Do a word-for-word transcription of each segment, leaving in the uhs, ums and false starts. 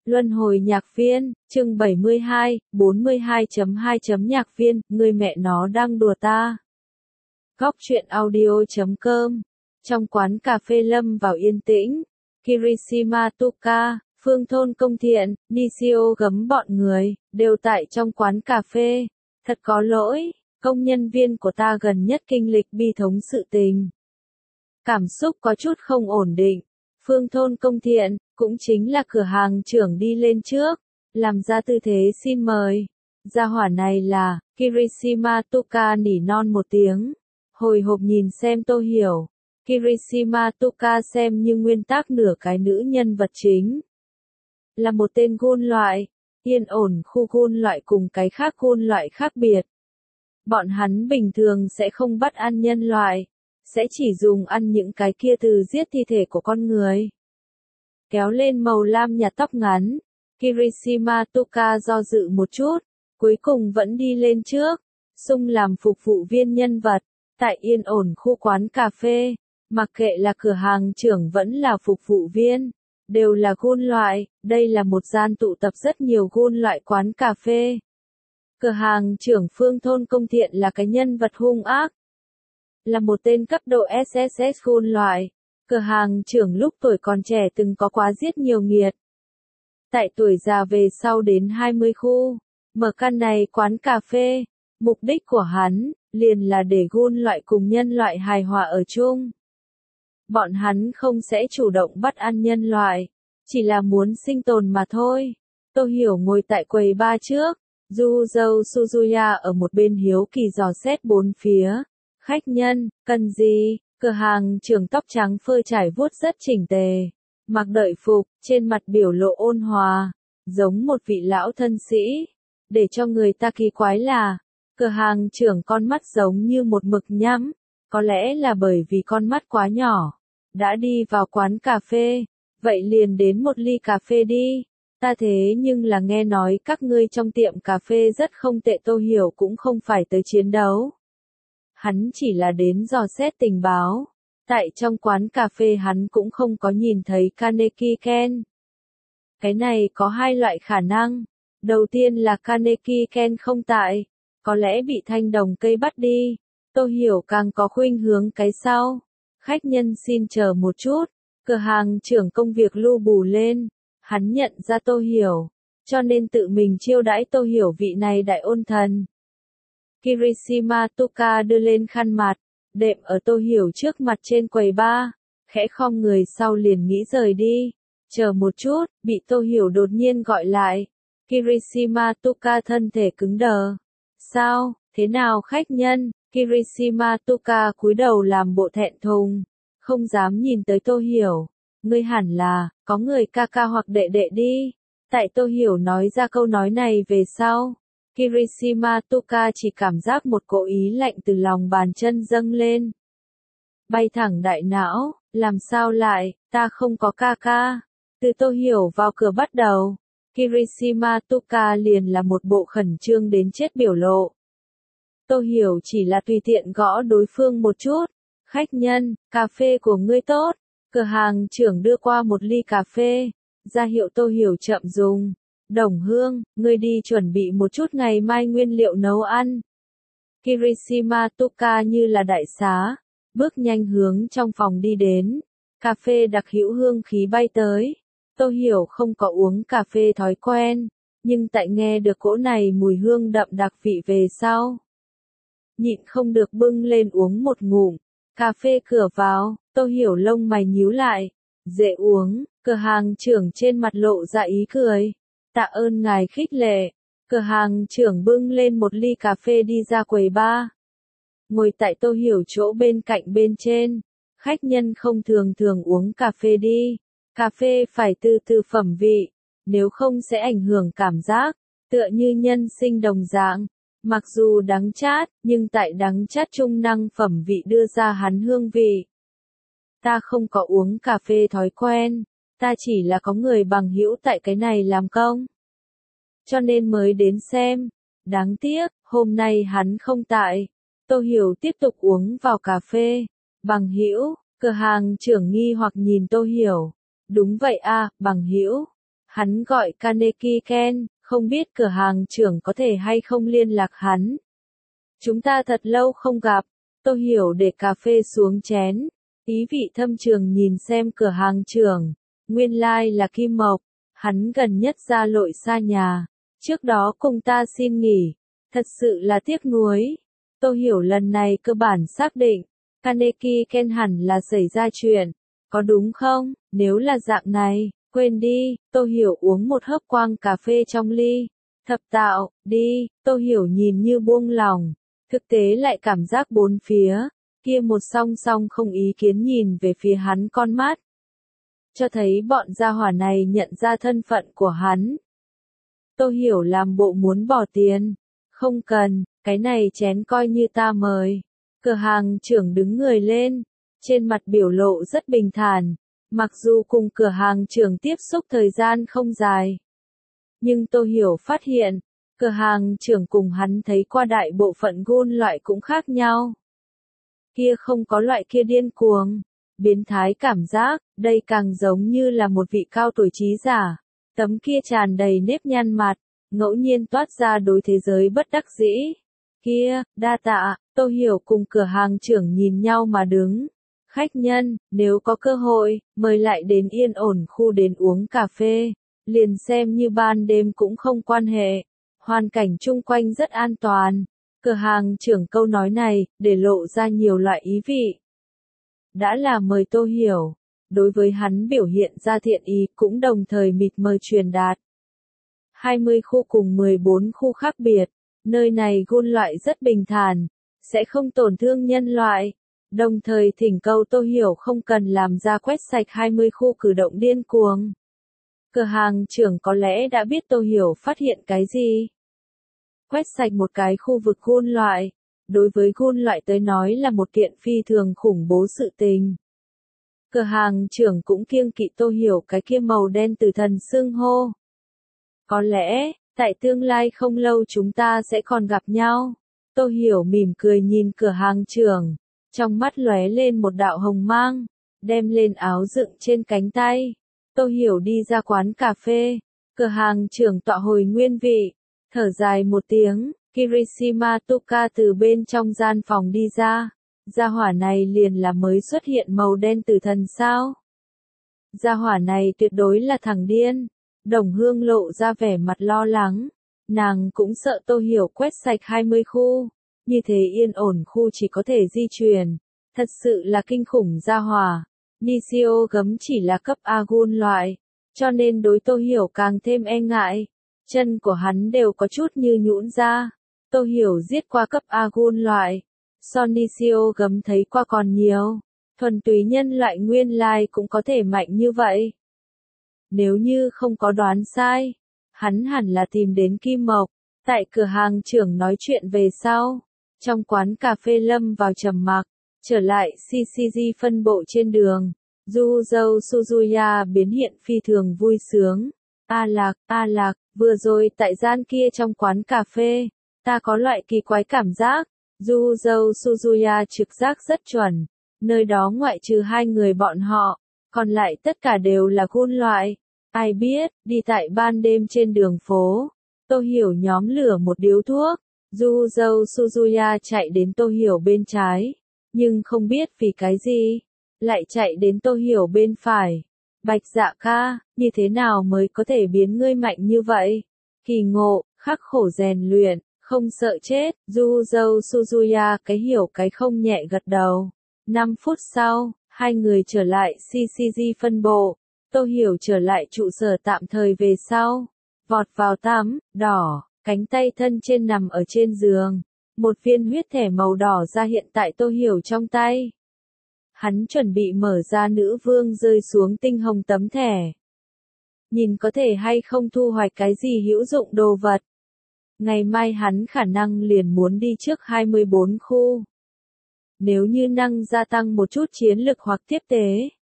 Luân hồi nhạc viên, chương bảy mươi hai, bốn mươi hai chấm hai Nhạc viên, người mẹ nó đang đùa ta. Góc truyện audio chấm com. Trong quán cà phê lâm vào yên tĩnh, Kirishima Tuka, Phương Thôn Công Thiện, Nishio gấm bọn người, đều tại trong quán cà phê. Thật có lỗi, công nhân viên của ta gần nhất kinh lịch bi thống sự tình. Cảm xúc có chút không ổn định. Phương Thôn Công Thiện, cũng chính là cửa hàng trưởng đi lên trước, làm ra tư thế xin mời. Gia hỏa này là, Kirishima Tuka nỉ non một tiếng. Hồi hộp nhìn xem Tô Hiểu. Kirishima Tuka xem như nguyên tác nửa cái nữ nhân vật chính. Là một tên gôn loại, yên ổn khu gôn loại cùng cái khác gôn loại khác biệt. Bọn hắn bình thường sẽ không bắt ăn nhân loại, sẽ chỉ dùng ăn những cái kia từ giết thi thể của con người. Kéo lên màu lam nhạt tóc ngắn, Kirishima Tuka do dự một chút, cuối cùng vẫn đi lên trước, xung làm phục vụ viên nhân vật, tại yên ổn khu quán cà phê, mặc kệ là cửa hàng trưởng vẫn là phục vụ viên, đều là gôn loại, đây là một gian tụ tập rất nhiều gôn loại quán cà phê. Cửa hàng trưởng Phương Thôn Công Thiện là cái nhân vật hung ác, là một tên cấp độ ét ét ét gôn loại. Cửa hàng trưởng lúc tuổi còn trẻ từng có quá giết nhiều nghiệt. Tại tuổi già về sau đến hai mươi khu, mở căn này quán cà phê, mục đích của hắn, liền là để gôn loại cùng nhân loại hài hòa ở chung. Bọn hắn không sẽ chủ động bắt ăn nhân loại, chỉ là muốn sinh tồn mà thôi. Tô Hiểu ngồi tại quầy bar trước, Du Dâu Suzuya ở một bên hiếu kỳ dò xét bốn phía. Khách nhân, cần gì? Cửa hàng trưởng tóc trắng phơ trải vuốt rất chỉnh tề, mặc đợi phục, trên mặt biểu lộ ôn hòa, giống một vị lão thân sĩ. Để cho người ta kỳ quái là, cửa hàng trưởng con mắt giống như một mực nhắm, có lẽ là bởi vì con mắt quá nhỏ. Đã đi vào quán cà phê, vậy liền đến một ly cà phê đi. Ta thế nhưng là nghe nói các ngươi trong tiệm cà phê rất không tệ. Tô Hiểu cũng không phải tới chiến đấu. Hắn chỉ là đến dò xét tình báo. Tại trong quán cà phê hắn cũng không có nhìn thấy Kaneki Ken. Cái này có hai loại khả năng. Đầu tiên là Kaneki Ken không tại, có lẽ bị thanh đồng cây bắt đi. Tô Hiểu càng có khuynh hướng cái sau. Khách nhân xin chờ một chút. Cửa hàng trưởng công việc lưu bù lên. Hắn nhận ra Tô Hiểu, cho nên tự mình chiêu đãi Tô Hiểu vị này đại ôn thần. Kirishima Tuka đưa lên khăn mặt, đệm ở Tô Hiểu trước mặt trên quầy bar, khẽ khom người sau liền nghĩ rời đi. Chờ một chút, bị Tô Hiểu đột nhiên gọi lại. Kirishima Tuka thân thể cứng đờ. Sao, thế nào khách nhân? Kirishima Tuka cúi đầu làm bộ thẹn thùng, không dám nhìn tới Tô Hiểu. Ngươi hẳn là, có người ca ca hoặc đệ đệ đi. Tại Tô Hiểu nói ra câu nói này về sau, Kirishima Tuka chỉ cảm giác một cỗ ý lạnh từ lòng bàn chân dâng lên. Bay thẳng đại não, làm sao lại, ta không có ca ca. Từ Tô Hiểu vào cửa bắt đầu, Kirishima Tuka liền là một bộ khẩn trương đến chết biểu lộ. Tô Hiểu chỉ là tùy tiện gõ đối phương một chút. Khách nhân, cà phê của ngươi tốt. Cửa hàng trưởng đưa qua một ly cà phê, ra hiệu Tô Hiểu chậm dùng. Đồng Hương, ngươi đi chuẩn bị một chút ngày mai nguyên liệu nấu ăn. Kirishima Tuka như là đại xá, bước nhanh hướng trong phòng đi đến. Cà phê đặc hữu hương khí bay tới. Tô Hiểu không có uống cà phê thói quen, nhưng tại nghe được cỗ này mùi hương đậm đặc vị về sau, nhịn không được bưng lên uống một ngụm. Cà phê cửa vào, Tô Hiểu lông mày nhíu lại. Dễ uống, cửa hàng trưởng trên mặt lộ ra ý cười. Tạ ơn ngài khích lệ. Cửa hàng trưởng bưng lên một ly cà phê đi ra quầy bar. Ngồi tại Tô Hiểu chỗ bên cạnh bên trên. Khách nhân không thường thường uống cà phê đi. Cà phê phải từ từ phẩm vị, nếu không sẽ ảnh hưởng cảm giác, tựa như nhân sinh đồng dạng. Mặc dù đắng chát, nhưng tại đắng chát trung năng phẩm vị đưa ra hắn hương vị. Ta không có uống cà phê thói quen, ta chỉ là có người bằng hữu tại cái này làm công. Cho nên mới đến xem. Đáng tiếc, hôm nay hắn không tại. Tô Hiểu tiếp tục uống vào cà phê. Bằng hữu, cửa hàng trưởng nghi hoặc nhìn Tô Hiểu. Đúng vậy a, bằng hữu. Hắn gọi Kaneki Ken, không biết cửa hàng trưởng có thể hay không liên lạc hắn. Chúng ta thật lâu không gặp. Tô Hiểu để cà phê xuống chén. Ý vị thâm trường nhìn xem cửa hàng trưởng. Nguyên lai like là Kim Mộc. Hắn gần nhất ra lội xa nhà. Trước đó cùng ta xin nghỉ. Thật sự là tiếc nuối. Tô Hiểu lần này cơ bản xác định. Kaneki Ken hẳn là xảy ra chuyện. Có đúng không? Nếu là dạng này, quên đi. Tô Hiểu uống một hớp quang cà phê trong ly. Thập tạo, đi. Tô Hiểu nhìn như buông lòng. Thực tế lại cảm giác bốn phía. Kia một song song không ý kiến nhìn về phía hắn con mắt. Cho thấy bọn gia hỏa này nhận ra thân phận của hắn. Tô Hiểu làm bộ muốn bỏ tiền. Không cần, cái này chén coi như ta mời. Cửa hàng trưởng đứng người lên. Trên mặt biểu lộ rất bình thản. Mặc dù cùng cửa hàng trưởng tiếp xúc thời gian không dài. Nhưng Tô Hiểu phát hiện. Cửa hàng trưởng cùng hắn thấy qua đại bộ phận gôn loại cũng khác nhau. Kia không có loại kia điên cuồng. Biến thái cảm giác, đây càng giống như là một vị cao tuổi trí giả. Tấm kia tràn đầy nếp nhăn mặt, ngẫu nhiên toát ra đối thế giới bất đắc dĩ. Kia, đa tạ, Tô Hiểu cùng cửa hàng trưởng nhìn nhau mà đứng. Khách nhân, nếu có cơ hội, mời lại đến yên ổn khu đến uống cà phê. Liền xem như ban đêm cũng không quan hệ. Hoàn cảnh chung quanh rất an toàn. Cửa hàng trưởng câu nói này, để lộ ra nhiều loại ý vị. Đã là mời Tô Hiểu. Đối với hắn biểu hiện ra thiện ý cũng đồng thời mịt mờ truyền đạt. hai mươi khu cùng mười bốn khu khác biệt. Nơi này gôn loại rất bình thản. Sẽ không tổn thương nhân loại. Đồng thời thỉnh cầu Tô Hiểu không cần làm ra quét sạch hai mươi khu cử động điên cuồng. Cửa hàng trưởng có lẽ đã biết Tô Hiểu phát hiện cái gì. Quét sạch một cái khu vực gôn loại. Đối với gôn loại tới nói là một kiện phi thường khủng bố sự tình. Cửa hàng trưởng cũng kiêng kỵ Tô Hiểu cái kia màu đen từ thần xưng hô. Có lẽ, tại tương lai không lâu chúng ta sẽ còn gặp nhau. Tô Hiểu mỉm cười nhìn cửa hàng trưởng. Trong mắt lóe lên một đạo hồng mang. Đem lên áo dựng trên cánh tay. Tô Hiểu đi ra quán cà phê. Cửa hàng trưởng tọa hồi nguyên vị. Thở dài một tiếng. Kirishima Tuka từ bên trong gian phòng đi ra. Gia hỏa này liền là mới xuất hiện màu đen tử thần sao? Gia hỏa này tuyệt đối là thằng điên. Đồng Hương lộ ra vẻ mặt lo lắng. Nàng cũng sợ Tô Hiểu quét sạch hai mươi khu. Như thế yên ổn khu chỉ có thể di chuyển. Thật sự là kinh khủng gia hỏa. Nishio gấm chỉ là cấp A gun loại. Cho nên đối Tô Hiểu càng thêm e ngại. Chân của hắn đều có chút như nhũn ra. Tô Hiểu giết qua cấp A gun loại. So Nishio gấm thấy qua còn nhiều. Thuần túy nhân loại nguyên lai cũng có thể mạnh như vậy. Nếu như không có đoán sai, hắn hẳn là tìm đến Kim Mộc. Tại cửa hàng trưởng nói chuyện về sau. Trong quán cà phê lâm vào trầm mặc. Trở lại xê xê giê phân bộ trên đường. Du dâu Suzuya biến hiện phi thường vui sướng. A Lạc, A Lạc, vừa rồi tại gian kia trong quán cà phê. Ta có loại kỳ quái cảm giác. Du dâu Suzuya trực giác rất chuẩn. Nơi đó ngoại trừ hai người bọn họ. Còn lại tất cả đều là gun loại. Ai biết, đi tại ban đêm trên đường phố. Tô Hiểu nhóm lửa một điếu thuốc. Du dâu Suzuya chạy đến Tô Hiểu bên trái. Nhưng không biết vì cái gì. Lại chạy đến Tô Hiểu bên phải. Bạch Dạ ca, như thế nào mới có thể biến ngươi mạnh như vậy? Kỳ ngộ, khắc khổ rèn luyện, không sợ chết. Du dâu Suzuya cái hiểu cái không nhẹ gật đầu. năm phút sau, hai người trở lại xê xê giê phân bộ. Tô Hiểu trở lại trụ sở tạm thời về sau. Vọt vào tắm, đỏ, cánh tay thân trên nằm ở trên giường. Một viên huyết thẻ màu đỏ ra hiện tại Tô Hiểu trong tay. Hắn chuẩn bị mở ra nữ vương rơi xuống tinh hồng tấm thẻ. Nhìn có thể hay không thu hoạch cái gì hữu dụng đồ vật. Ngày mai hắn khả năng liền muốn đi trước hai mươi bốn khu. Nếu như năng gia tăng một chút chiến lực hoặc tiếp tế.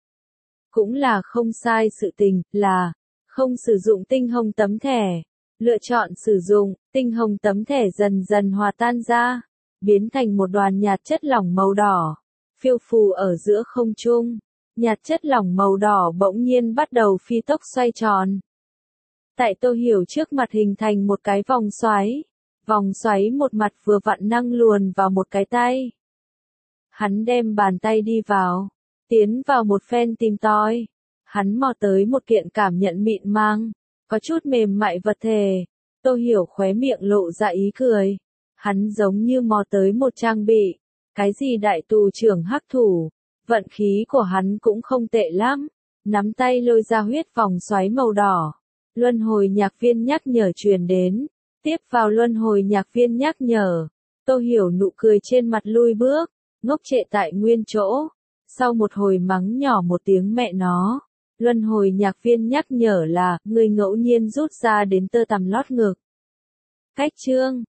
Cũng là không sai sự tình, là không sử dụng tinh hồng tấm thẻ. Lựa chọn sử dụng, tinh hồng tấm thẻ dần dần hòa tan ra. Biến thành một đoàn nhạt chất lỏng màu đỏ. Phiêu phù ở giữa không trung. Nhạt chất lỏng màu đỏ bỗng nhiên bắt đầu phi tốc xoay tròn. Tại Tô Hiểu trước mặt hình thành một cái vòng xoáy. Vòng xoáy một mặt vừa vặn năng luồn vào một cái tay. Hắn đem bàn tay đi vào. Tiến vào một phen tìm tòi. Hắn mò tới một kiện cảm nhận mịn mang. Có chút mềm mại vật thể. Tô Hiểu khóe miệng lộ ra ý cười. Hắn giống như mò tới một trang bị. Cái gì đại tù trưởng hắc thủ. Vận khí của hắn cũng không tệ lắm. Nắm tay lôi ra huyết vòng xoáy màu đỏ. Luân hồi nhạc viên nhắc nhở truyền đến. Tiếp vào luân hồi nhạc viên nhắc nhở. Tô Hiểu nụ cười trên mặt lui bước. Ngốc trệ tại nguyên chỗ. Sau một hồi mắng nhỏ một tiếng mẹ nó. Luân hồi nhạc viên nhắc nhở là, người ngẫu nhiên rút ra đến tơ tằm lót ngực. Cách chương